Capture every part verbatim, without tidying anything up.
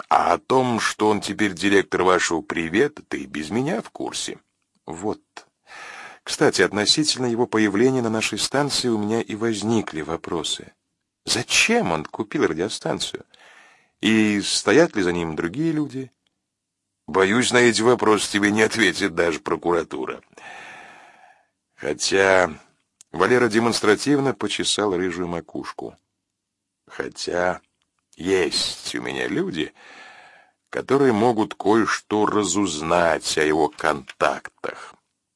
А о том, что он теперь директор вашего «Привета», ты без меня в курсе. Вот. Кстати, относительно его появления на нашей станции у меня и возникли вопросы. Зачем он купил радиостанцию? И стоят ли за ним другие люди? Боюсь, на эти вопросы тебе не ответит даже прокуратура. Хотя... Валера демонстративно почесал рыжую макушку. Хотя есть у меня люди, которые могут кое-что разузнать о его контактах.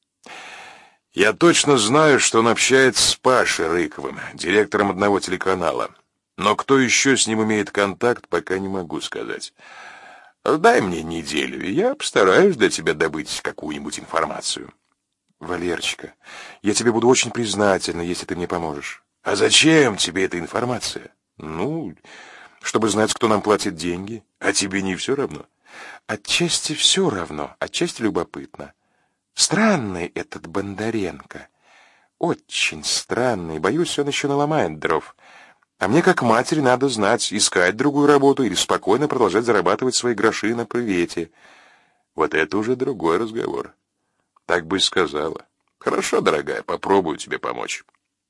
Я точно знаю, что он общается с Пашей Рыковым, директором одного телеканала. Но кто еще с ним имеет контакт, пока не могу сказать. Дай мне неделю, и я постараюсь для тебя добыть какую-нибудь информацию. Валерочка, я тебе буду очень признательна, если ты мне поможешь. А зачем тебе эта информация? Ну, чтобы знать, кто нам платит деньги. А тебе не все равно? Отчасти все равно, отчасти любопытно. Странный этот Бондаренко. Очень странный. Боюсь, он еще наломает дров. А мне, как матери, надо знать, искать другую работу или спокойно продолжать зарабатывать свои гроши на привете. Вот это уже другой разговор. Так бы и сказала. Хорошо, дорогая, попробую тебе помочь.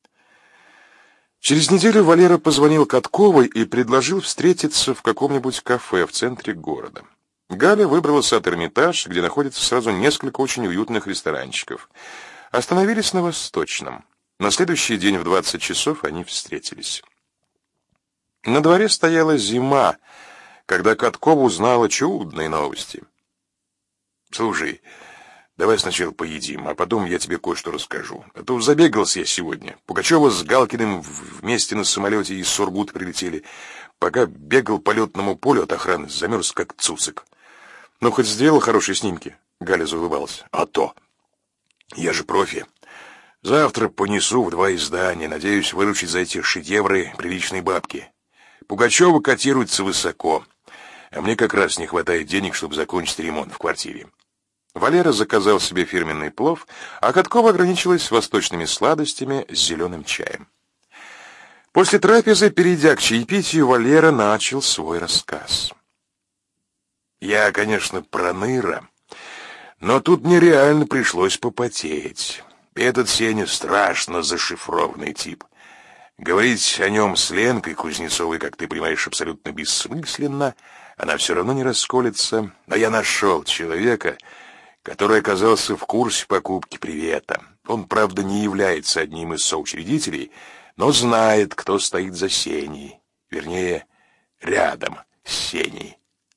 Через неделю Валера позвонил Катковой и предложил встретиться в каком-нибудь кафе в центре города. Галя выбралась от Эрмитаж, где находится сразу несколько очень уютных ресторанчиков. Остановились на Восточном. На следующий день в двадцать часов они встретились. На дворе стояла зима, когда Каткова узнала чудные новости. Слушай, давай сначала поедим, а потом я тебе кое-что расскажу. А то забегался я сегодня. Пугачева с Галкиным вместе на самолете из Сургута прилетели. Пока бегал по летному полю от охраны, замерз как цуцик. Ну, хоть сделал хорошие снимки? Галя заулыбалась. А то. Я же профи. Завтра понесу в два издания. Надеюсь выручить за эти шедевры приличные бабки. Пугачева котируется высоко. А мне как раз не хватает денег, чтобы закончить ремонт в квартире. Валера заказал себе фирменный плов, а Каткова ограничилась восточными сладостями с зеленым чаем. После трапезы, перейдя к чаепитию, Валера начал свой рассказ. Я, конечно, проныра, но тут мне реально пришлось попотеть. Этот Сеня страшно зашифрованный тип. Говорить о нем с Ленкой Кузнецовой, как ты понимаешь, абсолютно бессмысленно. Она все равно не расколется. А я нашел человека, который оказался в курсе покупки «Привета». Он, правда, не является одним из соучредителей, но знает, кто стоит за Сеней. Вернее, рядом с Сеней.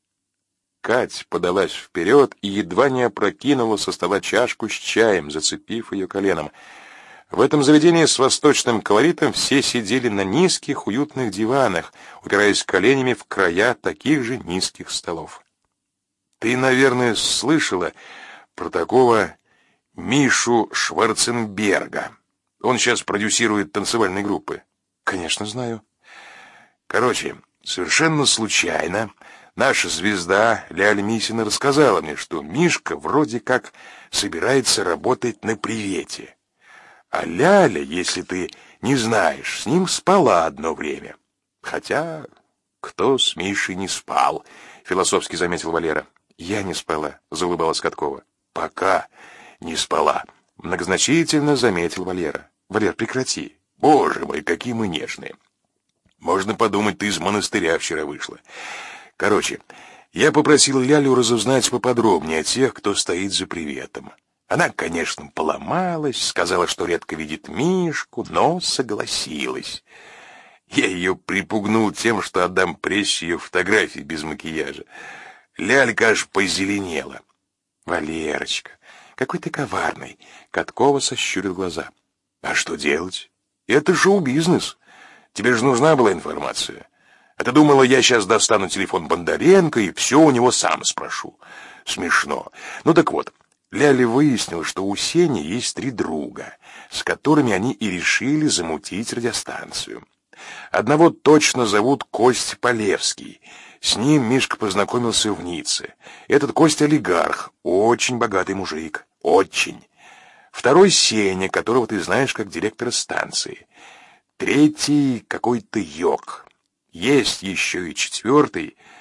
Кать подалась вперед и едва не опрокинула со стола чашку с чаем, зацепив ее коленом. В этом заведении с восточным колоритом все сидели на низких, уютных диванах, упираясь коленями в края таких же низких столов. Ты, наверное, слышала про такого Мишу Шварценберга. Он сейчас продюсирует танцевальные группы. Конечно, знаю. Короче, совершенно случайно наша звезда Ляля Мисина рассказала мне, что Мишка вроде как собирается работать на «Привете». А Ляля, если ты не знаешь, с ним спала одно время. Хотя кто с Мишей не спал, философски заметил Валера. Я не спала, заулыбалась Каткова. Пока не спала, многозначительно заметил Валера. Валер, прекрати. Боже мой, какие мы нежные. Можно подумать, ты из монастыря вчера вышла. Короче, я попросил Лялю разузнать поподробнее о тех, кто стоит за «Приветом». Она, конечно, поломалась, сказала, что редко видит Мишку, но согласилась. Я ее припугнул тем, что отдам прессе ее фотографии без макияжа. Лялька аж позеленела. Валерочка, какой ты коварный. Каткова сощурил глаза. А что делать? Это шоу-бизнес. Тебе же нужна была информация. А ты думала, я сейчас достану телефон Бондаренко и все у него сам спрошу? Смешно. Ну так вот, Ляля выяснила, что у Сени есть три друга, с которыми они и решили замутить радиостанцию. Одного точно зовут Кость Полевский. С ним Мишка познакомился в Ницце. Этот Костя олигарх, очень богатый мужик, очень. Второй Сеня, которого ты знаешь как директора станции. Третий какой-то Йог. Есть еще и четвертый,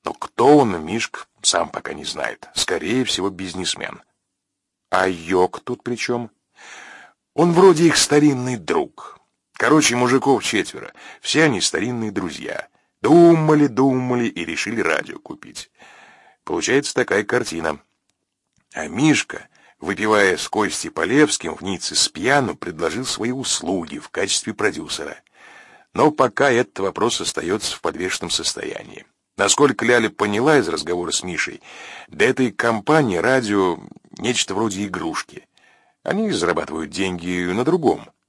Но кто он, Мишка, сам пока не знает. Скорее всего, бизнесмен. А Йок тут при чем? Он вроде их старинный друг. Короче, мужиков четверо. Все они старинные друзья. Думали, думали и решили радио купить. Получается такая картина. А Мишка, выпивая с Костей Полевским в Ницце с пьяну, предложил свои услуги в качестве продюсера. Но пока этот вопрос остается в подвешенном состоянии. Насколько Ляля поняла из разговора с Мишей, для этой компании радио нечто вроде игрушки. Они зарабатывают деньги на другом.